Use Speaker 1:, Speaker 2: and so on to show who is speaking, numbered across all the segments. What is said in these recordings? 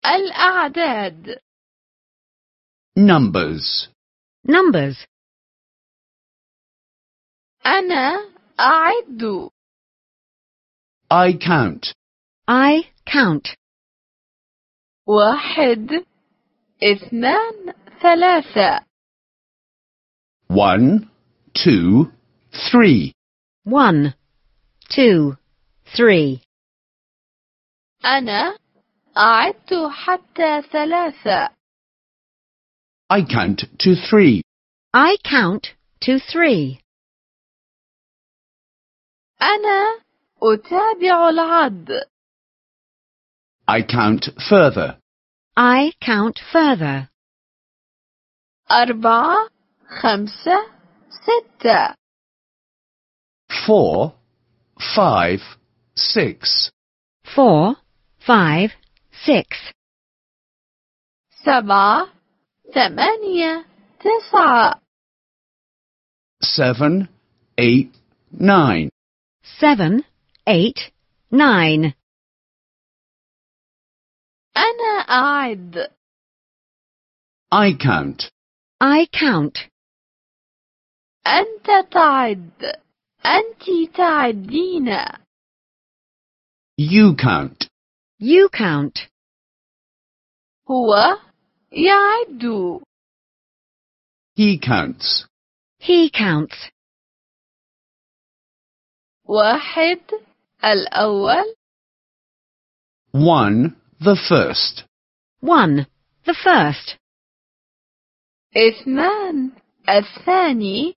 Speaker 1: الأعداد.
Speaker 2: Numbers.
Speaker 3: Numbers.
Speaker 1: أنا أعد.
Speaker 2: I count.
Speaker 3: I count.
Speaker 1: 1 2 3.
Speaker 2: 1, 2, 3.
Speaker 3: 1, 2, 3.
Speaker 1: أنا أعدت حتى 3.
Speaker 2: I count to 3.
Speaker 3: I count to 3.
Speaker 1: أنا أتابع العد.
Speaker 2: I count further.
Speaker 3: I count further.
Speaker 1: 4 5 6.
Speaker 2: 4, 5, 6.
Speaker 3: 4, 5, 6.
Speaker 1: 7 8 9.
Speaker 2: 7, 8, 9.
Speaker 3: 7, 8, 9.
Speaker 1: أنا أعد.
Speaker 2: I count.
Speaker 3: I count.
Speaker 1: أنت تعد. أنت تعدين.
Speaker 2: You count.
Speaker 3: You count.
Speaker 1: هو يعد.
Speaker 2: He counts.
Speaker 3: He counts.
Speaker 1: 1 الأول.
Speaker 2: 1, the first.
Speaker 3: 1, the first.
Speaker 1: 2 الثاني.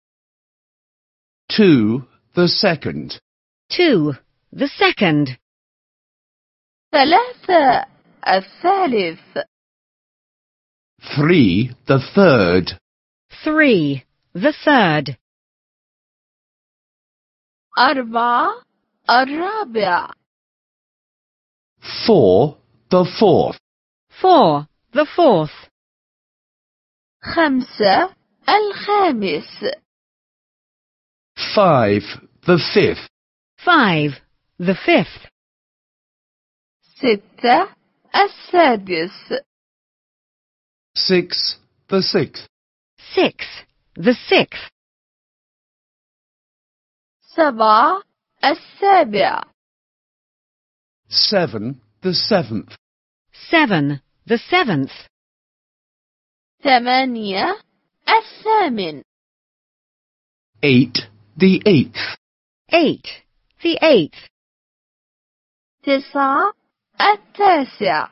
Speaker 2: 2, the second.
Speaker 3: 2, the second.
Speaker 1: 3 الثالث.
Speaker 2: 3, the third.
Speaker 3: 3, the third.
Speaker 1: 4 الرابع.
Speaker 2: 4, the fourth.
Speaker 3: 4, the fourth.
Speaker 1: 5 الخامس.
Speaker 2: 5, the fifth.
Speaker 3: 5, the fifth.
Speaker 1: 6 السادس.
Speaker 2: 6, the sixth.
Speaker 3: 6, the sixth.
Speaker 1: 7 السابع.
Speaker 2: 7, the seventh.
Speaker 3: 7, the seventh.
Speaker 1: 8 الثامن.
Speaker 2: 8, the eighth.
Speaker 3: 8, the eighth.
Speaker 1: 9 التاسع.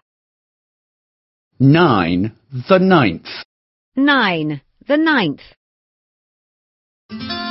Speaker 2: 9, the ninth.
Speaker 3: 9, the ninth.